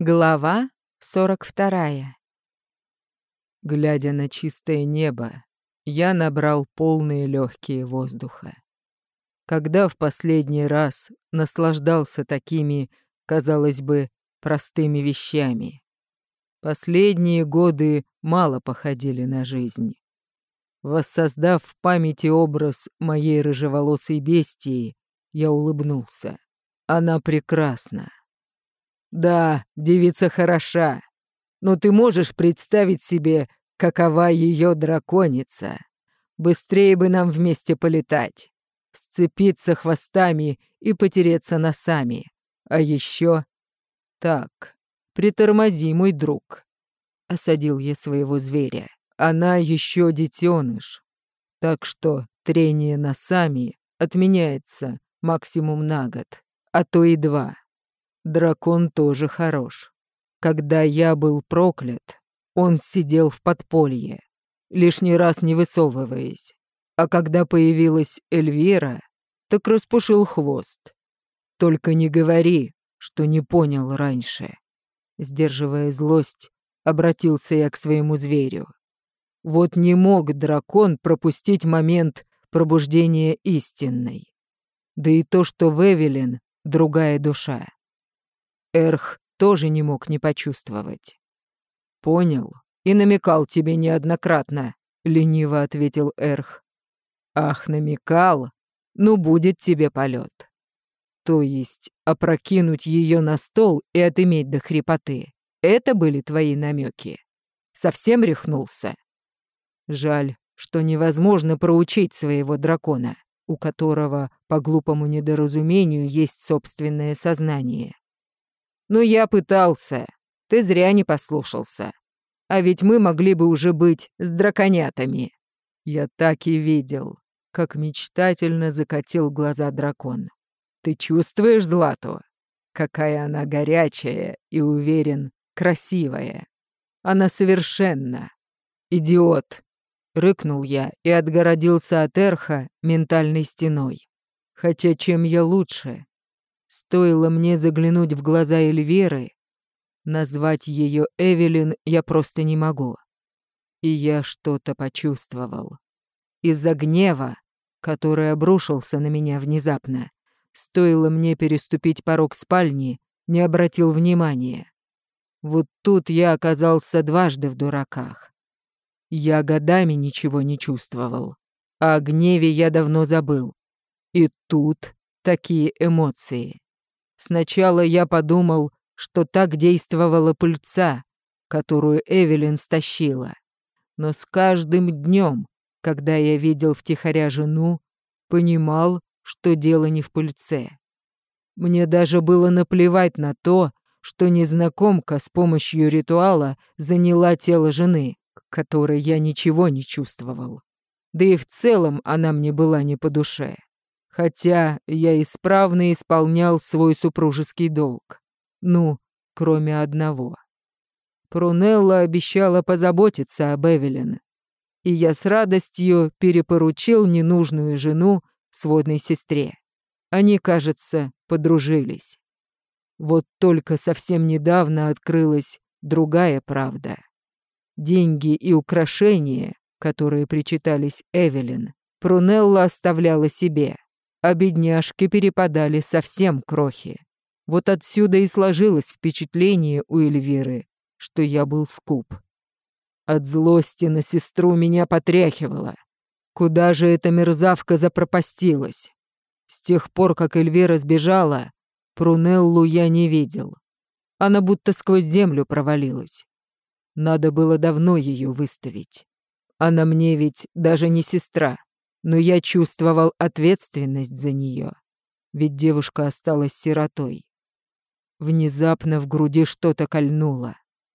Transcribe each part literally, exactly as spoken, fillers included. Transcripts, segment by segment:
Глава сорок вторая. Глядя на чистое небо, я набрал полные легкие воздуха. Когда в последний раз наслаждался такими, казалось бы, простыми вещами? Последние годы мало походили на жизнь. Воссоздав в памяти образ моей рыжеволосой бестии, я улыбнулся. Она прекрасна. Да, девица хороша, но ты можешь представить себе, какова ее драконица. Быстрее бы нам вместе полетать, сцепиться хвостами и потереться носами. А еще... Так, притормози, мой друг. Осадил я своего зверя. Она еще детеныш, так что трение носами отменяется максимум на год, а то и два. Дракон тоже хорош. Когда я был проклят, он сидел в подполье, лишний раз не высовываясь. А когда появилась Эльвира, так распушил хвост. Только не говори, что не понял раньше. Сдерживая злость, обратился я к своему зверю. Вот не мог дракон пропустить момент пробуждения истинной. Да и то, что в Эвелин другая душа. Эрх тоже не мог не почувствовать. «Понял и намекал тебе неоднократно», — лениво ответил Эрх. «Ах, намекал? Ну, будет тебе полет. То есть опрокинуть ее на стол и отыметь до хрипоты. Это были твои намеки? Совсем рехнулся? Жаль, что невозможно проучить своего дракона, у которого по глупому недоразумению есть собственное сознание. «Ну, я пытался. Ты зря не послушался. А ведь мы могли бы уже быть с драконятами». Я так и видел, как мечтательно закатил глаза дракон. «Ты чувствуешь Злату? Какая она горячая и, уверен, красивая. Она совершенно. Идиот!» Рыкнул я и отгородился от Эрха ментальной стеной. Хотя чем я лучше? Стоило мне заглянуть в глаза Эльвиры, назвать ее Эвелин я просто не могу. И я что-то почувствовал. Из-за гнева, который обрушился на меня внезапно, стоило мне переступить порог спальни, не обратил внимания. Вот тут я оказался дважды в дураках. Я годами ничего не чувствовал, а о гневе я давно забыл. И тут такие эмоции. Сначала я подумал, что так действовала пыльца, которую Эвелин стащила. Но с каждым днем, когда я видел втихаря жену, понимал, что дело не в пыльце. Мне даже было наплевать на то, что незнакомка с помощью ритуала заняла тело жены, которой я ничего не чувствовал. Да и в целом она мне была не по душе. Хотя я исправно исполнял свой супружеский долг. Ну, кроме одного. Прунелла обещала позаботиться об Эвелин, и я с радостью перепоручил ненужную жену сводной сестре. Они, кажется, подружились. Вот только совсем недавно открылась другая правда. Деньги и украшения, которые причитались Эвелин, Прунелла оставляла себе, а бедняжке перепадали совсем крохи. Вот отсюда и сложилось впечатление у Эльвиры, что я был скуп. От злости на сестру меня потряхивало. Куда же эта мерзавка запропастилась? С тех пор, как Эльвира сбежала, Прунеллу я не видел. Она будто сквозь землю провалилась. Надо было давно ее выставить. Она мне ведь даже не сестра, но я чувствовал ответственность за нее, ведь девушка осталась сиротой. Внезапно в груди что-то кольнуло.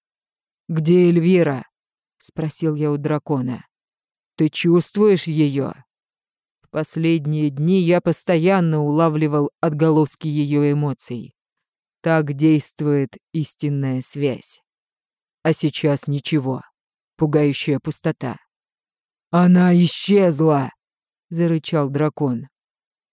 «Где Эльвира?» — спросил я у дракона. «Ты чувствуешь ее?» В последние дни я постоянно улавливал отголоски ее эмоций. Так действует истинная связь. А сейчас ничего. Пугающая пустота. «Она исчезла!» — зарычал дракон.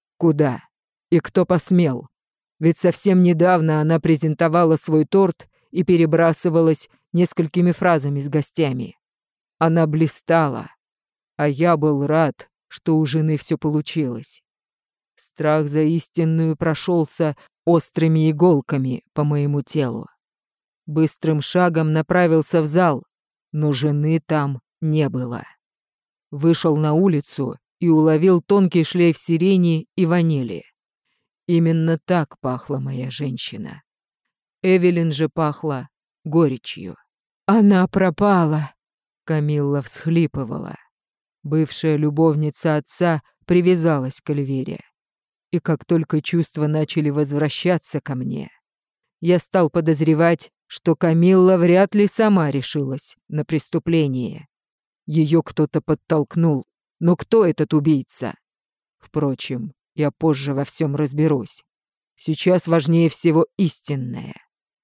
«Куда? И кто посмел? Ведь совсем недавно она презентовала свой торт и перебрасывалась несколькими фразами с гостями. Она блистала, а я был рад, что у жены все получилось. Страх за истинную прошелся острыми иголками по моему телу. Быстрым шагом направился в зал, но жены там не было. Вышел на улицу и уловил тонкий шлейф сирени и ванили. Именно так пахла моя женщина. Эвелин же пахла горечью. «Она пропала!» — Камилла всхлипывала. Бывшая любовница отца привязалась к Эльвире. И как только чувства начали возвращаться ко мне, я стал подозревать, что Камилла вряд ли сама решилась на преступление. Ее кто-то подтолкнул. Но кто этот убийца? Впрочем, я позже во всем разберусь. Сейчас важнее всего истинное.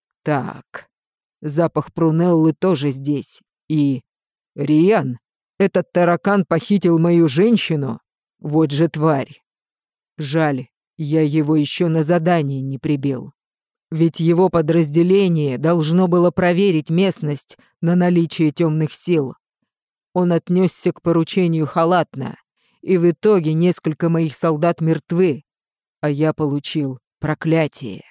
Так, запах Прунеллы тоже здесь. И... Риан, этот таракан похитил мою женщину? Вот же тварь. Жаль, я его еще на задании не прибил. Ведь его подразделение должно было проверить местность на наличие темных сил. Он отнесся к поручению халатно, и в итоге несколько моих солдат мертвы, а я получил проклятие.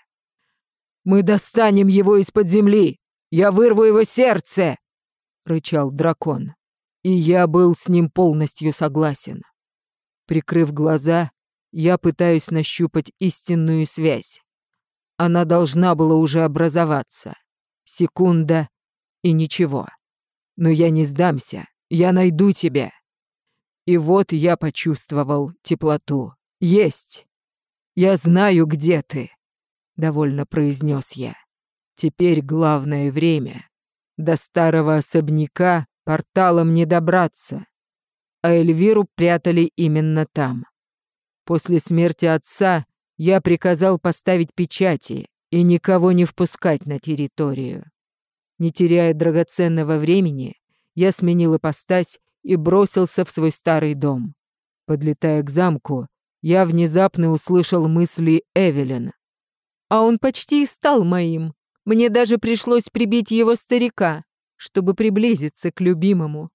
«Мы достанем его из-под земли! Я вырву его сердце!» — рычал дракон. И я был с ним полностью согласен. Прикрыв глаза, я пытаюсь нащупать истинную связь. Она должна была уже образоваться. Секунда и ничего. Но я не сдамся. Я найду тебя. И вот я почувствовал теплоту. Есть. Я знаю, где ты, довольно произнес я. Теперь главное время. До старого особняка порталом не добраться. А Эльвиру прятали именно там. После смерти отца я приказал поставить печати и никого не впускать на территорию. Не теряя драгоценного времени, я сменил ипостась и бросился в свой старый дом. Подлетая к замку, я внезапно услышал мысли Эвелин. А он почти и стал моим. Мне даже пришлось прибить его старика, чтобы приблизиться к любимому.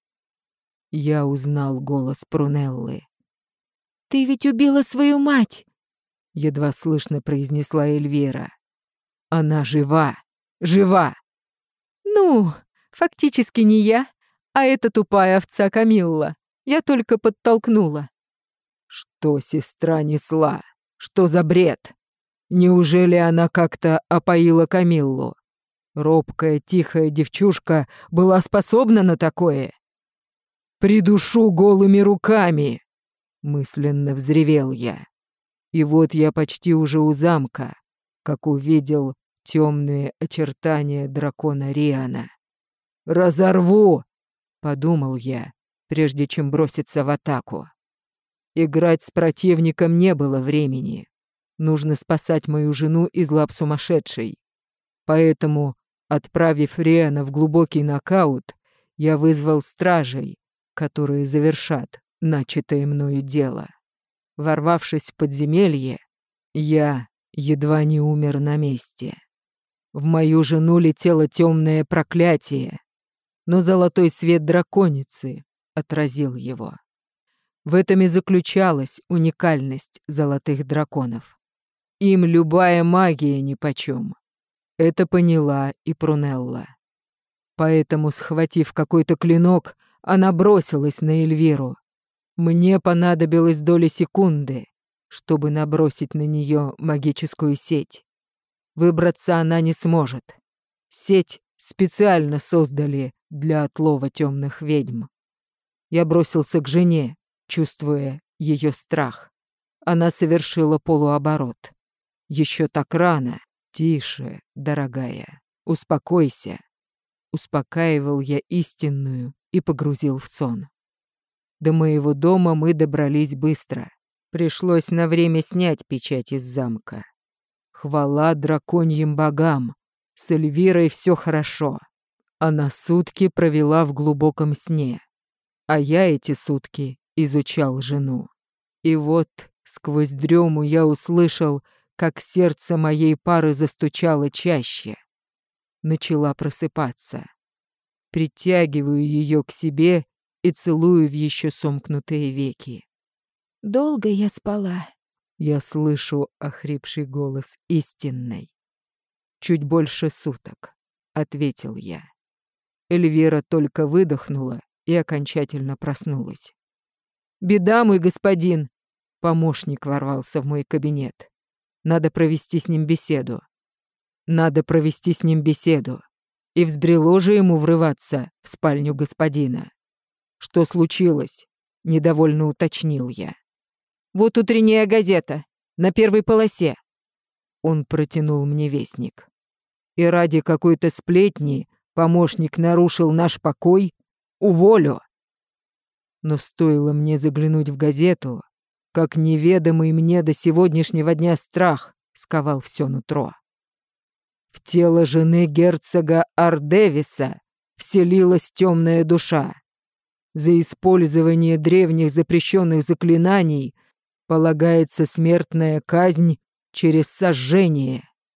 Я узнал голос Прунеллы. «Ты ведь убила свою мать!» — едва слышно произнесла Эльвира. «Она жива! Жива!» «Ну, фактически не я, а эта тупая овца Камилла. Я только подтолкнула». «Что сестра несла? Что за бред? Неужели она как-то опоила Камиллу? Робкая, тихая девчушка была способна на такое? Придушу голыми руками!» Мысленно взревел я. И вот я почти уже у замка, как увидел темные очертания дракона Риана. «Разорву!» — подумал я, прежде чем броситься в атаку. Играть с противником не было времени. Нужно спасать мою жену из лап сумасшедшей. Поэтому, отправив Риана в глубокий нокаут, я вызвал стражей, которые завершат начатое мною дело. Ворвавшись в подземелье, я едва не умер на месте. В мою жену летело темное проклятие, но золотой свет драконицы отразил его. В этом и заключалась уникальность золотых драконов. Им любая магия нипочем. Это поняла и Прунелла. Поэтому, схватив какой-то клинок, она бросилась на Эльвиру. Мне понадобилось доля секунды, чтобы набросить на нее магическую сеть. Выбраться она не сможет. Сеть специально создали для отлова темных ведьм. Я бросился к жене, чувствуя ее страх. Она совершила полуоборот. Еще так рано. Тише, дорогая, успокойся. Успокаивал я истинную и погрузил в сон. До моего дома мы добрались быстро. Пришлось на время снять печать из замка. Хвала драконьим богам. С Эльвирой все хорошо. Она сутки провела в глубоком сне. А я эти сутки изучал жену. И вот сквозь дрему я услышал, как сердце моей пары застучало чаще. начала просыпаться. Притягиваю ее к себе и целую в еще сомкнутые веки. «Долго я спала?» Я слышу охрипший голос истинной. «Чуть больше суток», — ответил я. Эльвира только выдохнула и окончательно проснулась. «Беда, мой господин!» Помощник ворвался в мой кабинет. «Надо провести с ним беседу. Надо провести с ним беседу. И взбрело же ему врываться в спальню господина. Что случилось?» — недовольно уточнил я. «Вот утренняя газета, на первой полосе». Он протянул мне вестник. «И ради какой-то сплетни помощник нарушил наш покой? Уволю!» Но стоило мне заглянуть в газету, как неведомый мне до сегодняшнего дня страх сковал все нутро. В тело жены герцога Ардевиса вселилась темная душа. За использование древних запрещенных заклинаний полагается смертная казнь через сожжение.